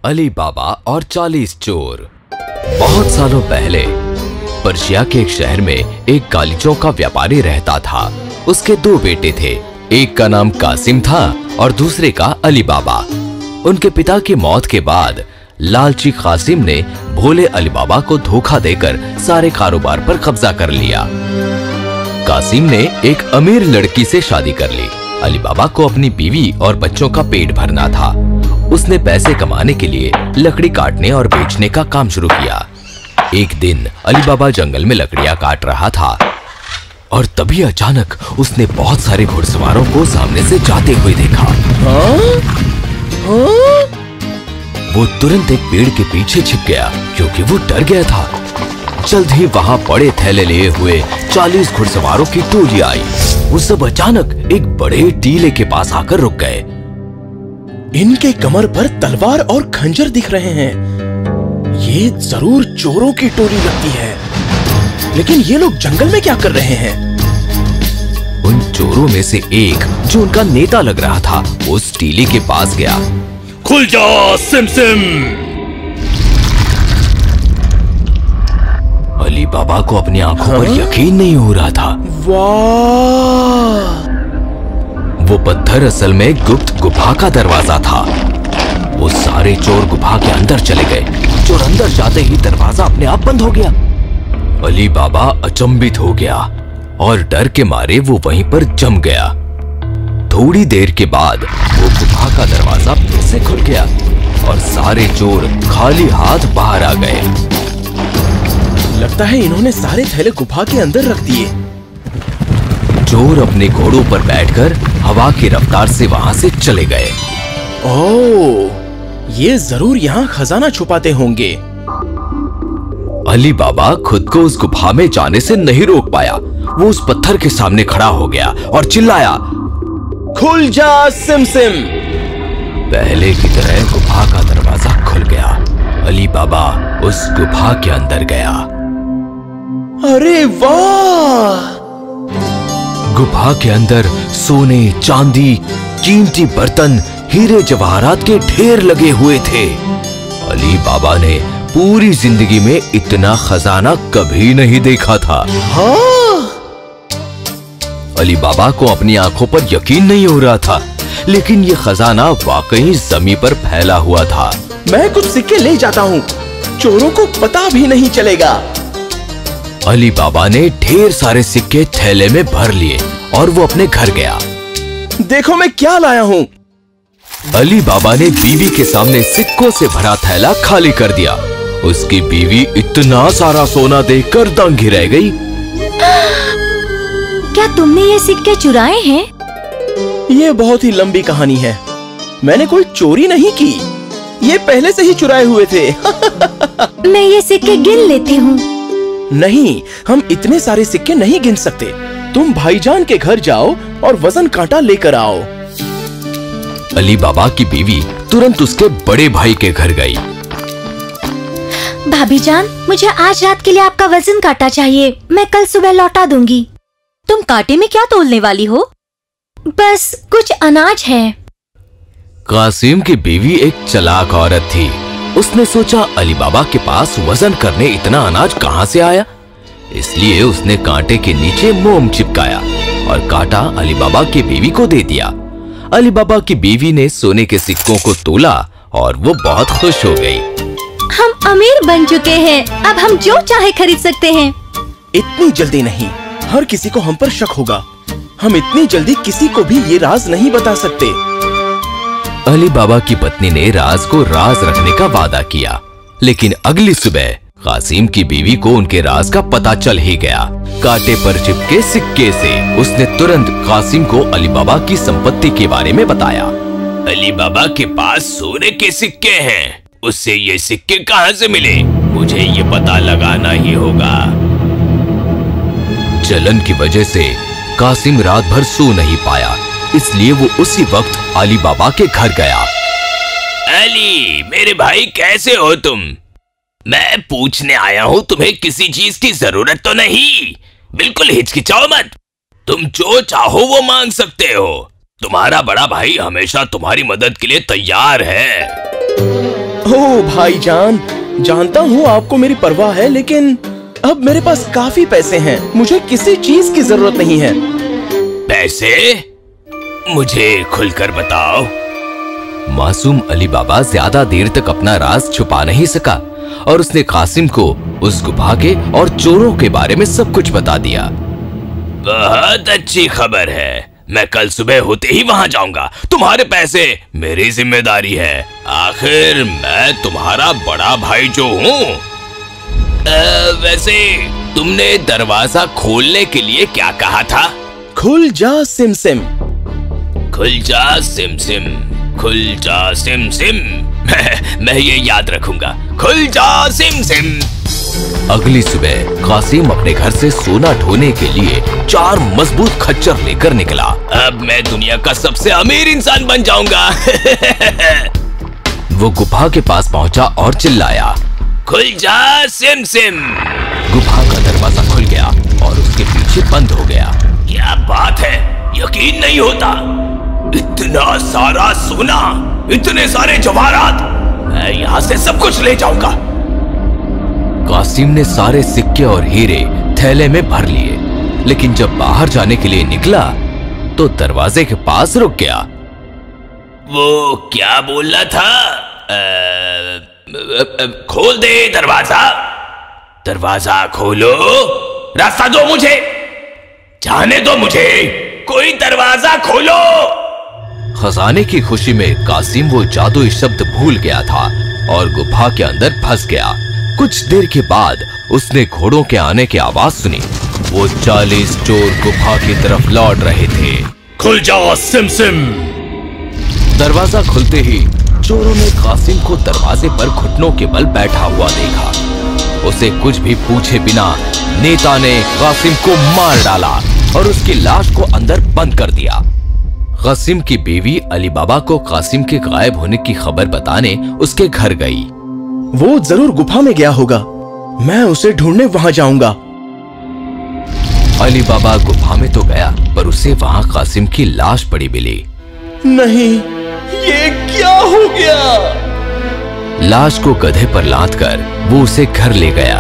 अली बाबा और 40 चोर। बहुत सालों पहले पर्शिया के एक शहर में एक गालीचों का व्यापारी रहता था। उसके 2 बेटे थे, एक का नाम कासिम था और दूसरे का अली बाबा। उनके पिता की मौत के बाद लालची कासिम ने भोले अली बाबा को धोखा देकर सारे कारोबार पर कब्जा कर लिया। कासिम ने एक अमीर लड़की से शादी कर ली। अली बाबा को अपनी बीवी और बच्चों का पेट भरना था। उसने पैसे कमाने के लिए लकड़ी काटने और बेचने का काम शुरू किया। एक दिन अली बाबा जंगल में लकड़ियां काट रहा था और तभी अचानक उसने बहुत सारे घुड़सवारों को सामने से जाते हुए देखा। वो तुरंत एक पेड़ के पीछे छिप गया क्योंकि वो डर गया था। जल्द ही वहां बड़े थैले लिए हुए 40 घुड़सवारों की टोली आई। वो सब अचानक एक बड़े टीले के पास आकर रुक गए। इनके कमर पर तलवार और खंजर दिख रहे हैं। ये जरूर चोरों की टोली लगती है। लेकिन ये लोग जंगल में क्या कर रहे हैं? उन चोरों में से एक जो उनका नेता लग रहा था उस टीले के पास गया। खुल जा सिम। अली बाबा को अपनी आंखों पर यकीन नहीं हो रहा था। वाह! वो पत्थर असल में गुप्त गुफा का दरवाजा था। वो सारे चोर गुफा के अंदर चले गए। चोर अंदर जाते ही दरवाजा अपने आप बंद हो गया। अली बाबा अचंभित हो गया और डर के मारे वो वहीं पर जम गया। थोड़ी देर के बाद वो गुफा का दरवाजा फिर से खुल गया और सारे चोर खाली हाथ बाहर आ गए। लगता है इन्होंने सारे थैले गुफा के अंदर रख दिए। चोर अपने घोड़ों पर बैठकर हवा की रफ्तार से वहां से चले गए। ओह, ये जरूर यहाँ खजाना छुपाते होंगे। अली बाबा खुद को उस गुफा में जाने से नहीं रोक पाया। वो उस पत्थर के सामने खड़ा हो गया और चिल्लाया, खुल जा सिम। पहले की तरह गुफा का दरवाजा खुल गया। अली बाबा उस गुफा के अंदर गया। अरे वाह! गुफा के अंदर सोने, चांदी, कीमती बर्तन, हीरे जवाहरात के ढेर लगे हुए थे। अली बाबा ने पूरी जिंदगी में इतना खजाना कभी नहीं देखा था। हाँ? अली बाबा को अपनी आंखों पर यकीन नहीं हो रहा था, लेकिन ये खजाना वाकई जमीन पर फैला हुआ था। मैं कुछ सिक्के ले जाता हूँ, चोरों को पता भी नहीं चलेगा। अली बाबा ने ढेर सारे सिक्के थैले में भर लिए और वो अपने घर गया। देखो मैं क्या लाया हूँ। अली बाबा ने बीवी के सामने सिक्कों से भरा थैला खाली कर दिया। उसकी बीवी इतना सारा सोना देखकर दंग ही रह गई। क्या तुमने ये सिक्के चुराए हैं? ये बहुत ही लंबी कहानी है। मैंने कोई चोरी नहीं की, ये पहले से ही चुराए हुए थे। मैं ये सिक्के गिन लेती हूँ। नहीं, हम इतने सारे सिक्के नहीं गिन सकते। तुम भाईजान के घर जाओ और वजन कांटा लेकर आओ। अली बाबा की बीवी तुरंत उसके बड़े भाई के घर गई। भाभी जान, मुझे आज रात के लिए आपका वजन कांटा चाहिए। मैं कल सुबह लौटा दूंगी। तुम कांटे में क्या तोलने वाली हो? बस कुछ अनाज है। कासिम की बीवी एक चालाक औरत थी। उसने सोचा अली बाबा के पास वजन करने इतना अनाज कहां से आया, इसलिए उसने कांटे के नीचे मोम चिपकाया और कांटा अली बाबा की बीवी को दे दिया। अली बाबा की बीवी ने सोने के सिक्कों को तोला और वो बहुत खुश हो गई। हम अमीर बन चुके हैं, अब हम जो चाहे खरीद सकते हैं। इतनी जल्दी नहीं, हर किसी को हम पर शक होगा। हम इतनी जल्दी किसी को भी ये राज नहीं बता सकते। अली बाबा की पत्नी ने राज को राज रखने का वादा किया, लेकिन अगली सुबह कासिम की बीवी को उनके राज का पता चल ही गया। कांटे पर चिपके सिक्के से उसने तुरंत कासिम को अली बाबा की संपत्ति के बारे में बताया। अली बाबा के पास सोने के सिक्के हैं, उससे ये सिक्के कहां से मिले? मुझे ये पता लगाना ही होगा। जलन की वजह से कासिम रात भर सो नहीं पाया, इसलिए वो उसी वक्त अली बाबा के घर गया। अली, मेरे भाई कैसे हो तुम? मैं पूछने आया हूँ तुम्हें किसी चीज की जरूरत तो नहीं? बिल्कुल हिचकिचाओ मत, तुम जो चाहो वो मांग सकते हो। तुम्हारा बड़ा भाई हमेशा तुम्हारी मदद के लिए तैयार है। ओह भाईजान, जानता हूँ आपको मेरी परवाह है, लेकिन अब मेरे पास काफी पैसे हैं। मुझे किसी चीज की जरूरत नहीं है। पैसे? मुझे खुलकर बताओ। मासूम अली बाबा ज्यादा देर तक अपना राज छुपा नहीं सका और उसने कासिम को उस गुफा के और चोरों के बारे में सब कुछ बता दिया। बहुत अच्छी खबर है। मैं कल सुबह होते ही वहां जाऊंगा। तुम्हारे पैसे मेरी जिम्मेदारी है। आखिर मैं तुम्हारा बड़ा भाई जो हूँ। वैसे तुमने दरवाजा खोलने के लिए क्या कहा था? खुल जा सिमसिम। खुल जा सिमसिम, खुल जा सिमसिम। मैं ये याद रखूंगा। खुल जा सिमसिम। अगली सुबह कासिम अपने घर से सोना ढोने के लिए 4 मजबूत खच्चर लेकर निकला। अब मैं दुनिया का सबसे अमीर इंसान बन जाऊंगा। वो गुफा के पास पहुंचा और चिल्लाया, खुल जा सिमसिम। गुफा का दरवाजा खुल गया और उसके पीछे बंद हो गया। क्या बात है, यकीन नहीं होता। इतना सारा सोना, इतने सारे जवाहरात। मैं यहाँ से सब कुछ ले जाऊंगा। कासिम ने सारे सिक्के और हीरे थैले में भर लिए, लेकिन जब बाहर जाने के लिए निकला तो दरवाजे के पास रुक गया। वो क्या बोलना था? खोल दे दरवाजा। दरवाजा खोलो। रास्ता दो मुझे, जाने दो मुझे। कोई दरवाजा खोलो। खजाने की खुशी में कासिम वो जादुई शब्द भूल गया था और गुफा के अंदर फंस गया। कुछ देर के बाद उसने घोड़ों के आने की आवाज सुनी। वो 40 चोर गुफा की तरफ लौट रहे थे। खुल जाओ सिमसिम। दरवाजा खुलते ही चोरों ने कासिम को दरवाजे पर घुटनों के बल बैठा हुआ देखा। उसे कुछ भी पूछे बिना नेता ने कासिम को मार डाला और उसकी लाश को अंदर बंद कर दिया। कासिम की बीवी अली बाबा को कासिम के गायब होने की खबर बताने उसके घर गई। वो जरूर गुफा में गया होगा। मैं उसे ढूंढने वहां जाऊंगा। अली बाबा गुफा में तो गया, पर उसे वहां कासिम की लाश पड़ी मिली। नहीं, ये क्या हो गया? लाश को गधे पर लादकर वो उसे घर ले गया।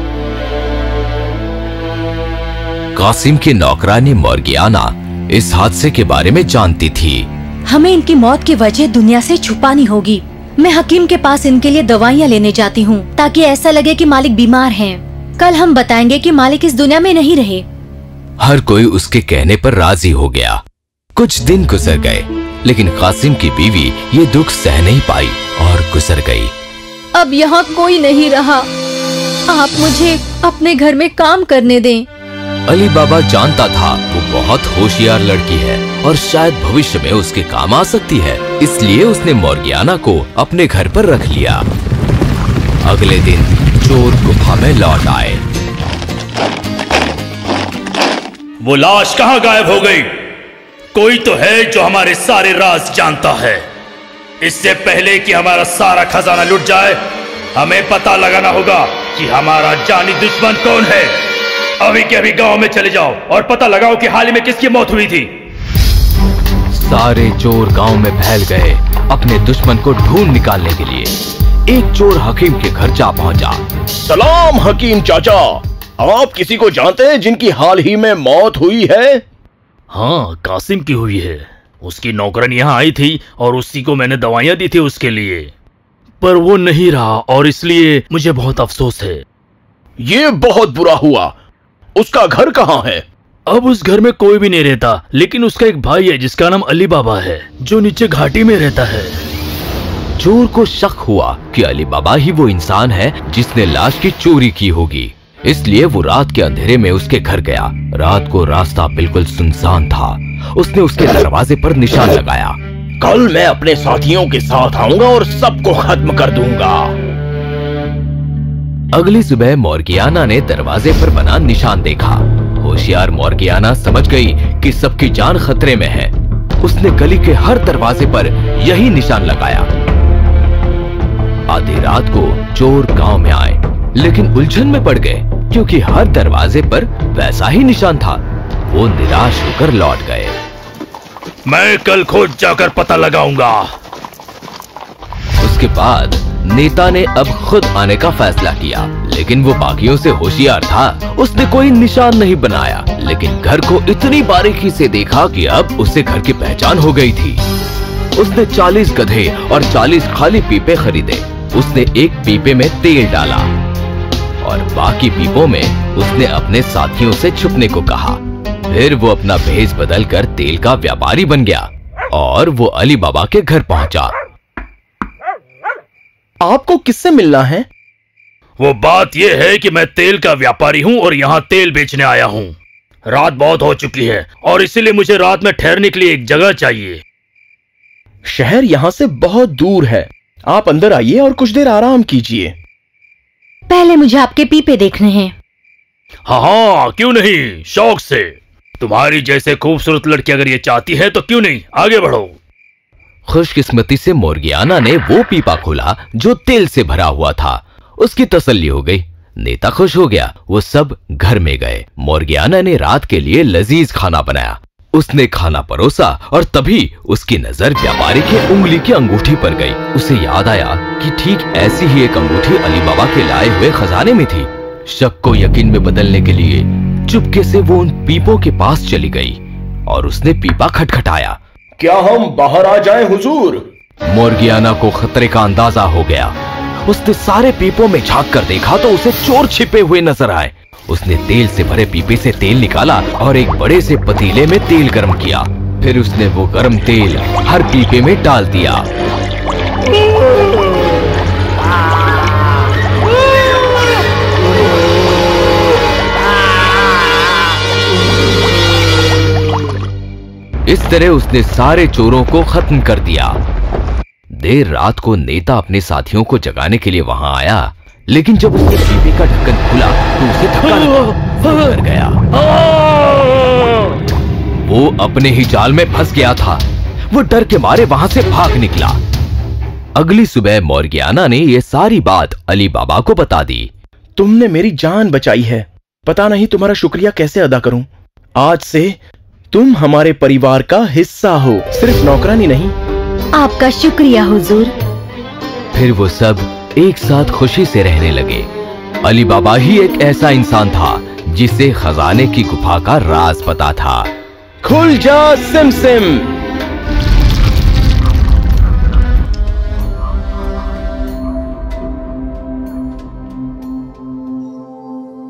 कासिम की नौकरानी मोर्गियाना इस हादसे के बारे में जानती थी। हमें इनकी मौत की वजह दुनिया से छुपानी होगी। मैं हकीम के पास इनके लिए दवाइयाँ लेने जाती हूँ ताकि ऐसा लगे कि मालिक बीमार हैं। कल हम बताएंगे कि मालिक इस दुनिया में नहीं रहे। हर कोई उसके कहने पर राजी हो गया। कुछ दिन गुजर गए, लेकिन कासिम की बीवी ये दुख सह नहीं पाई और गुजर गई। अब यहाँ कोई नहीं रहा। आप मुझे अपने घर में काम करने दें। अली बाबा जानता था वो बहुत होशियार लड़की है और शायद भविष्य में उसके काम आ सकती है, इसलिए उसने मोर्गियाना को अपने घर पर रख लिया। अगले दिन चोर गुफा में लौट आए। वो लाश कहाँ गायब हो गई? कोई तो है जो हमारे सारे राज जानता है। इससे पहले कि हमारा सारा खजाना लुट जाए, हमें पता लगाना होगा कि हमारा जानी दुश्मन कौन है। अभी के अभी गांव में चले जाओ और पता लगाओ कि हाल ही में किसकी मौत हुई थी। सारे चोर गांव में फैल गए अपने दुश्मन को ढूंढ निकालने के लिए। एक चोर हकीम के घर जा पहुंचा। सलाम हकीम चाचा, आप किसी को जानते हैं जिनकी हाल ही में मौत हुई है? हाँ, कासिम की हुई है। उसकी नौकरानी यहाँ आई थी और उसी को मैंने दवाइयाँ दी थी उसके लिए, पर वो नहीं रहा और इसलिए मुझे बहुत अफसोस है। ये बहुत बुरा हुआ। उसका घर कहाँ है? अब उस घर में कोई भी नहीं रहता, लेकिन उसका एक भाई है जिसका नाम अली बाबा है, जो नीचे घाटी में रहता है। चोर को शक हुआ कि अली बाबा ही वो इंसान है जिसने लाश की चोरी की होगी, इसलिए वो रात के अंधेरे में उसके घर गया। रात को रास्ता बिल्कुल सुनसान था। उसने उसके दरवाजे पर निशान लगाया। कल मैं अपने साथियों के साथ आऊंगा और सबको खत्म कर दूंगा। अगली सुबह मोर्गियाना ने दरवाजे पर बना निशान देखा। होशियार मोर्गियाना समझ गई कि सबकी जान खतरे में है। उसने गली के हर दरवाजे पर यही निशान लगाया। आधी रात को चोर गांव में आए, लेकिन उलझन में पड़ गए क्योंकि हर दरवाजे पर वैसा ही निशान था। वो निराश होकर लौट गए। मैं कल खोज जाकर पता लगाऊंगा। उसके बाद नेता ने अब खुद आने का फैसला किया, लेकिन वो बाकियों से होशियार था। उसने कोई निशान नहीं बनाया, लेकिन घर को इतनी बारीकी से देखा कि अब उसे घर की पहचान हो गई थी। उसने 40 गधे और 40 खाली पीपे खरीदे। उसने एक पीपे में तेल डाला और बाकी पीपों में उसने अपने साथियों से छुपने को कहा। फिर वो अपना भेष बदलकर तेल का व्यापारी बन गया और वो अली बाबा के घर पहुंचा। आपको किससे मिलना है? वो बात यह है कि मैं तेल का व्यापारी हूँ और यहाँ तेल बेचने आया हूँ। रात बहुत हो चुकी है और इसीलिए मुझे रात में ठहरने के लिए एक जगह चाहिए। शहर यहाँ से बहुत दूर है। आप अंदर आइए और कुछ देर आराम कीजिए। पहले मुझे आपके पीपे देखने हैं। हाँ, क्यों नहीं, शौक से। तुम्हारी जैसे खूबसूरत लड़की अगर ये चाहती है तो क्यों नहीं, आगे बढ़ो। खुशकिस्मती से मोर्गियाना ने वो पीपा खोला जो तेल से भरा हुआ था। उसकी तसल्ली हो गई। नेता खुश हो गया। वो सब घर में गए। मोर्गियाना ने रात के लिए लजीज खाना बनाया। उसने खाना परोसा और तभी उसकी नजर व्यापारी के उंगली की अंगूठी पर गई। उसे याद आया कि ठीक ऐसी ही एक अंगूठी अली बाबा के लाए हुए खजाने में थी। शक को यकीन में बदलने के लिए चुपके से वो उन पीपों के पास चली गई और उसने पीपा खटखटाया। क्या हम बाहर आ जाएं हुजूर? मोर्गियाना को खतरे का अंदाजा हो गया। उसने सारे पीपों में झांक कर देखा तो उसे चोर छिपे हुए नजर आए। उसने तेल से भरे पीपे से तेल निकाला और एक बड़े से पतीले में तेल गर्म किया। फिर उसने वो गर्म तेल हर पीपे में डाल दिया। इस तरह उसने सारे चोरों को खत्म कर दिया। देर रात को नेता अपने साथियों को जगाने के लिए वहां आया, लेकिन जब उसके पीपे का ढक्कन खुला तो उसे धक्का लगा, वो डर गया। वो अपने ही जाल में फंस गया था। वो डर के मारे वहां से भाग निकला। अगली सुबह मोर्गियाना ने ये सारी बात अली बाबा को बता दी। तुमने मेरी जान बचाई है। पता नहीं तुम्हारा शुक्रिया कैसे अदा करूं। आज से तुम हमारे परिवार का हिस्सा हो, सिर्फ नौकरानी नहीं। आपका शुक्रिया हुजूर। फिर वो सब एक साथ खुशी से रहने लगे। अली बाबा ही एक ऐसा इंसान था जिसे खजाने की गुफा का राज पता था। खुल जा सिम सिम।